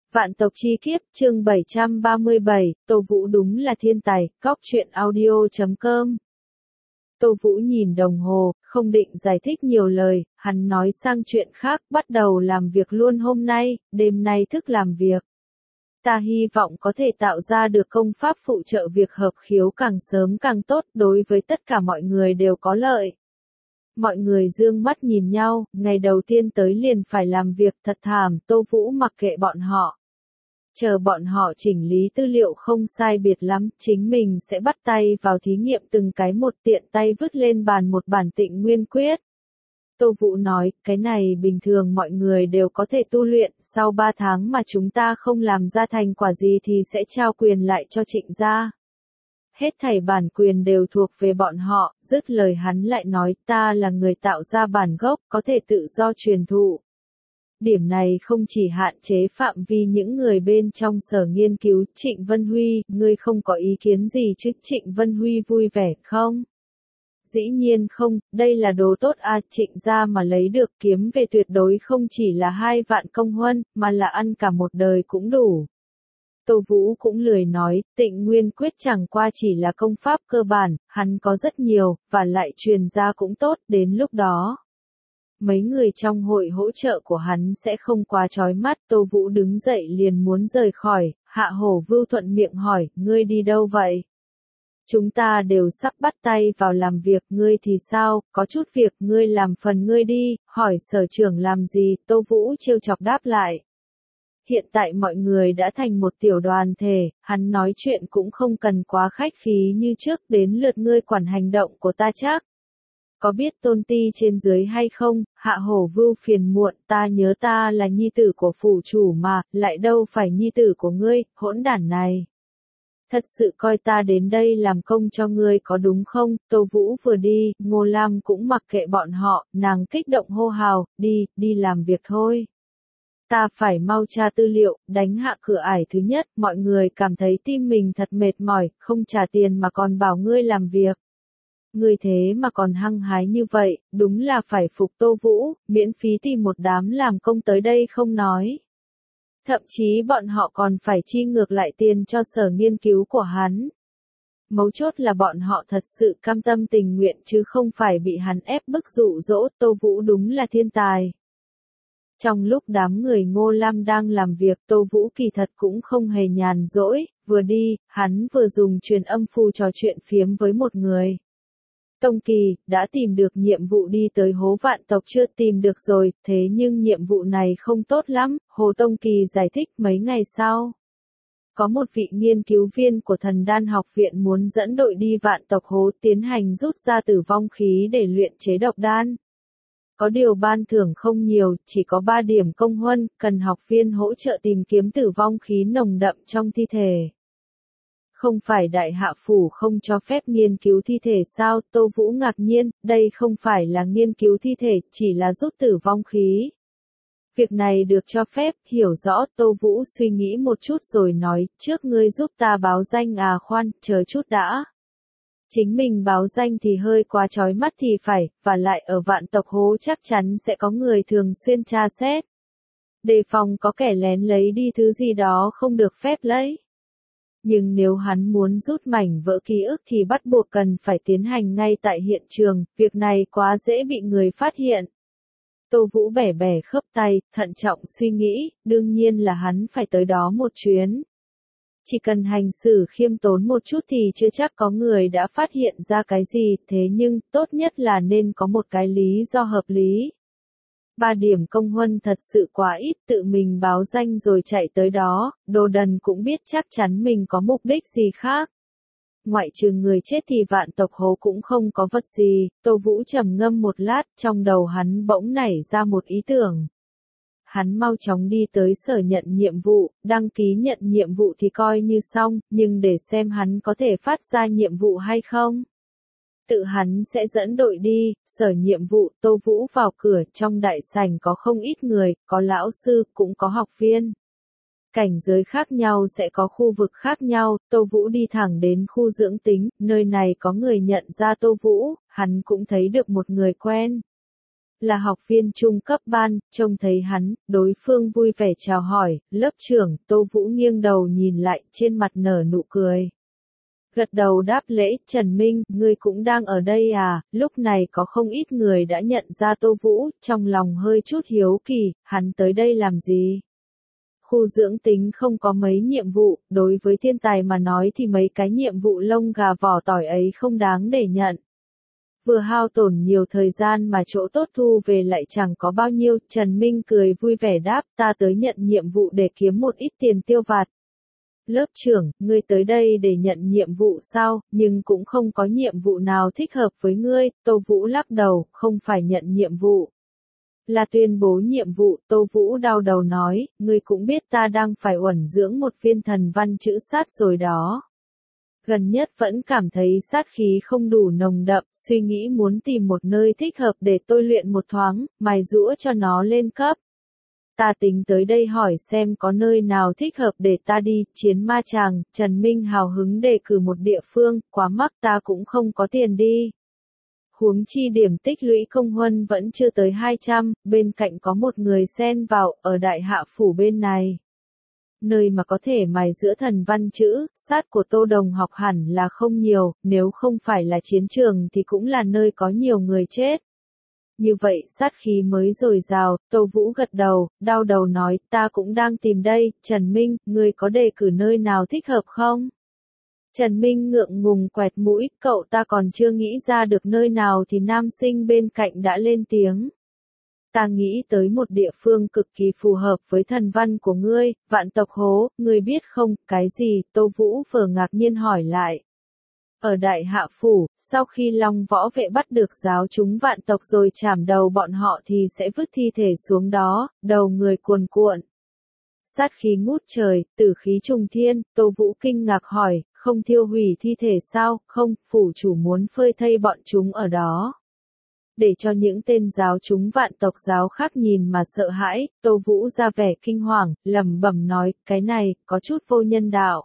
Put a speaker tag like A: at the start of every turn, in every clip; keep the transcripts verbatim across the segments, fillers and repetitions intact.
A: Vạn tộc chi kiếp, chương bảy trăm ba mươi bảy, Tô Vũ đúng là thiên tài, cóc truyện audio chấm com. Tô Vũ nhìn đồng hồ, không định giải thích nhiều lời, hắn nói sang chuyện khác, bắt đầu làm việc luôn hôm nay, đêm nay thức làm việc. Ta hy vọng có thể tạo ra được công pháp phụ trợ việc hợp khiếu càng sớm càng tốt, đối với tất cả mọi người đều có lợi. Mọi người dương mắt nhìn nhau, ngày đầu tiên tới liền phải làm việc thật thảm, Tô Vũ mặc kệ bọn họ. Chờ bọn họ chỉnh lý tư liệu không sai biệt lắm, chính mình sẽ bắt tay vào thí nghiệm từng cái một, tiện tay vứt lên bàn một bản Tịnh Nguyên Quyết. Tô Vũ nói, cái này bình thường mọi người đều có thể tu luyện, sau ba tháng mà chúng ta không làm ra thành quả gì thì sẽ trao quyền lại cho Trịnh gia. Hết thảy bản quyền đều thuộc về bọn họ, dứt lời hắn lại nói, ta là người tạo ra bản gốc, có thể tự do truyền thụ. Điểm này không chỉ hạn chế phạm vi những người bên trong sở nghiên cứu. Trịnh Vân Huy, ngươi không có ý kiến gì chứ? Trịnh Vân Huy vui vẻ, không? Dĩ nhiên không, đây là đồ tốt à, Trịnh gia mà lấy được kiếm về tuyệt đối không chỉ là hai vạn công huân, mà là ăn cả một đời cũng đủ. Tô Vũ cũng lười nói, Tịnh Nguyên Quyết chẳng qua chỉ là công pháp cơ bản, hắn có rất nhiều, và lại truyền ra cũng tốt, đến lúc đó. Mấy người trong hội hỗ trợ của hắn sẽ không quá chói mắt. Tô Vũ đứng dậy liền muốn rời khỏi, Hạ Hổ Vưu thuận miệng hỏi, ngươi đi đâu vậy? Chúng ta đều sắp bắt tay vào làm việc, ngươi thì sao, có chút việc ngươi làm phần ngươi đi, hỏi sở trưởng làm gì, Tô Vũ trêu chọc đáp lại. Hiện tại mọi người đã thành một tiểu đoàn thể, hắn nói chuyện cũng không cần quá khách khí như trước, đến lượt ngươi quản hành động của ta chắc. Có biết tôn ti trên dưới hay không? Hạ Hổ Vưu phiền muộn, ta nhớ ta là nhi tử của phủ chủ mà, lại đâu phải nhi tử của ngươi, hỗn đản này. Thật sự coi ta đến đây làm công cho ngươi có đúng không? Tô Vũ vừa đi, Ngô Lam cũng mặc kệ bọn họ, nàng kích động hô hào, đi, đi làm việc thôi. Ta phải mau tra tư liệu, đánh hạ cửa ải thứ nhất, mọi người cảm thấy tim mình thật mệt mỏi, không trả tiền mà còn bảo ngươi làm việc. Ngươi thế mà còn hăng hái như vậy, đúng là phải phục Tô Vũ, miễn phí tìm một đám làm công tới đây không nói. Thậm chí bọn họ còn phải chi ngược lại tiền cho sở nghiên cứu của hắn. Mấu chốt là bọn họ thật sự cam tâm tình nguyện chứ không phải bị hắn ép bức dụ dỗ. Tô Vũ đúng là thiên tài. Trong lúc đám người Ngô Lam đang làm việc, Tô Vũ kỳ thật cũng không hề nhàn rỗi, vừa đi, hắn vừa dùng truyền âm phù trò chuyện phiếm với một người. Tông Kỳ, đã tìm được nhiệm vụ đi tới hố vạn tộc chưa? Tìm được rồi, thế nhưng nhiệm vụ này không tốt lắm, Hồ Tông Kỳ giải thích. Mấy ngày sau, có một vị nghiên cứu viên của Thần Đan học viện muốn dẫn đội đi vạn tộc hố tiến hành rút ra tử vong khí để luyện chế độc đan. Có điều ban thưởng không nhiều, chỉ có ba điểm công huân, cần học viên hỗ trợ tìm kiếm tử vong khí nồng đậm trong thi thể. Không phải đại hạ phủ không cho phép nghiên cứu thi thể sao? Tô Vũ ngạc nhiên, đây không phải là nghiên cứu thi thể, chỉ là rút tử vong khí. Việc này được cho phép, hiểu rõ. Tô Vũ suy nghĩ một chút rồi nói, trước ngươi giúp ta báo danh à? Khoan, chờ chút đã. Chính mình báo danh thì hơi quá chói mắt thì phải, và lại ở vạn tộc hố chắc chắn sẽ có người thường xuyên tra xét. Đề phòng có kẻ lén lấy đi thứ gì đó không được phép lấy. Nhưng nếu hắn muốn rút mảnh vỡ ký ức thì bắt buộc cần phải tiến hành ngay tại hiện trường, việc này quá dễ bị người phát hiện. Tô Vũ bẻ bẻ khớp tay, thận trọng suy nghĩ, đương nhiên là hắn phải tới đó một chuyến. Chỉ cần hành xử khiêm tốn một chút thì chưa chắc có người đã phát hiện ra cái gì, thế nhưng tốt nhất là nên có một cái lý do hợp lý. Ba điểm công huân thật sự quá ít, tự mình báo danh rồi chạy tới đó, đồ đần cũng biết chắc chắn mình có mục đích gì khác. Ngoại trừ người chết thì vạn tộc hố cũng không có vật gì. Tô Vũ trầm ngâm một lát, trong đầu hắn bỗng nảy ra một ý tưởng. Hắn mau chóng đi tới sở nhận nhiệm vụ, đăng ký nhận nhiệm vụ thì coi như xong, nhưng để xem hắn có thể phát ra nhiệm vụ hay không. Tự hắn sẽ dẫn đội đi. Sở nhiệm vụ. Tô Vũ vào cửa, trong đại sảnh có không ít người, có lão sư, cũng có học viên. Cảnh giới khác nhau sẽ có khu vực khác nhau. Tô Vũ đi thẳng đến khu dưỡng tính, nơi này có người nhận ra Tô Vũ, hắn cũng thấy được một người quen. Là học viên trung cấp ban, trông thấy hắn, đối phương vui vẻ chào hỏi, lớp trưởng, Tô Vũ nghiêng đầu nhìn lại, trên mặt nở nụ cười. Gật đầu đáp lễ, Trần Minh, ngươi cũng đang ở đây à, lúc này có không ít người đã nhận ra Tô Vũ, trong lòng hơi chút hiếu kỳ, hắn tới đây làm gì? Khu dưỡng tính không có mấy nhiệm vụ, đối với thiên tài mà nói thì mấy cái nhiệm vụ lông gà vỏ tỏi ấy không đáng để nhận. Vừa hao tổn nhiều thời gian mà chỗ tốt thu về lại chẳng có bao nhiêu, Trần Minh cười vui vẻ đáp, ta tới nhận nhiệm vụ để kiếm một ít tiền tiêu vặt. Lớp trưởng, ngươi tới đây để nhận nhiệm vụ sao, nhưng cũng không có nhiệm vụ nào thích hợp với ngươi, Tô Vũ lắc đầu, không phải nhận nhiệm vụ. Là tuyên bố nhiệm vụ, Tô Vũ đau đầu nói, ngươi cũng biết ta đang phải uẩn dưỡng một viên thần văn chữ sát rồi đó. Gần nhất vẫn cảm thấy sát khí không đủ nồng đậm, suy nghĩ muốn tìm một nơi thích hợp để tôi luyện một thoáng, mài giũa cho nó lên cấp. Ta tính tới đây hỏi xem có nơi nào thích hợp để ta đi, chiến ma tràng, Trần Minh hào hứng đề cử một địa phương, quá mắc ta cũng không có tiền đi. Huống chi điểm tích lũy công huân vẫn chưa tới hai trăm, bên cạnh có một người xen vào, ở đại hạ phủ bên này. Nơi mà có thể mài giữa thần văn chữ, sát của Tô Đồng học hẳn là không nhiều, nếu không phải là chiến trường thì cũng là nơi có nhiều người chết. Như vậy sát khí mới dồi dào, Tô Vũ gật đầu, đau đầu nói, ta cũng đang tìm đây, Trần Minh, ngươi có đề cử nơi nào thích hợp không? Trần Minh ngượng ngùng quẹt mũi, cậu ta còn chưa nghĩ ra được nơi nào thì nam sinh bên cạnh đã lên tiếng. Ta nghĩ tới một địa phương cực kỳ phù hợp với thần văn của ngươi, Vạn Tộc Hố, ngươi biết không, cái gì, Tô Vũ vừa ngạc nhiên hỏi lại. Ở Đại Hạ Phủ, sau khi Long Võ Vệ bắt được giáo chúng vạn tộc rồi chảm đầu bọn họ thì sẽ vứt thi thể xuống đó, đầu người cuồn cuộn. Sát khí ngút trời, tử khí trùng thiên, Tô Vũ kinh ngạc hỏi, không thiêu hủy thi thể sao, không, phủ chủ muốn phơi thây bọn chúng ở đó. Để cho những tên giáo chúng vạn tộc giáo khác nhìn mà sợ hãi, Tô Vũ ra vẻ kinh hoàng, lẩm bẩm nói, cái này, có chút vô nhân đạo.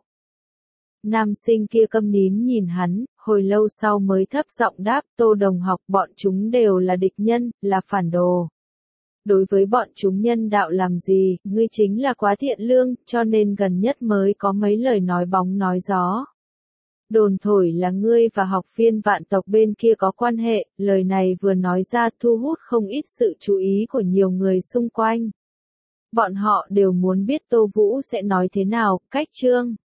A: Nam sinh kia câm nín nhìn hắn, hồi lâu sau mới thấp giọng đáp, Tô Đồng học, bọn chúng đều là địch nhân, là phản đồ. Đối với bọn chúng nhân đạo làm gì, ngươi chính là quá thiện lương, cho nên gần nhất mới có mấy lời nói bóng nói gió. Đồn thổi là ngươi và học viên vạn tộc bên kia có quan hệ, lời này vừa nói ra thu hút không ít sự chú ý của nhiều người xung quanh. Bọn họ đều muốn biết Tô Vũ sẽ nói thế nào, cách chương.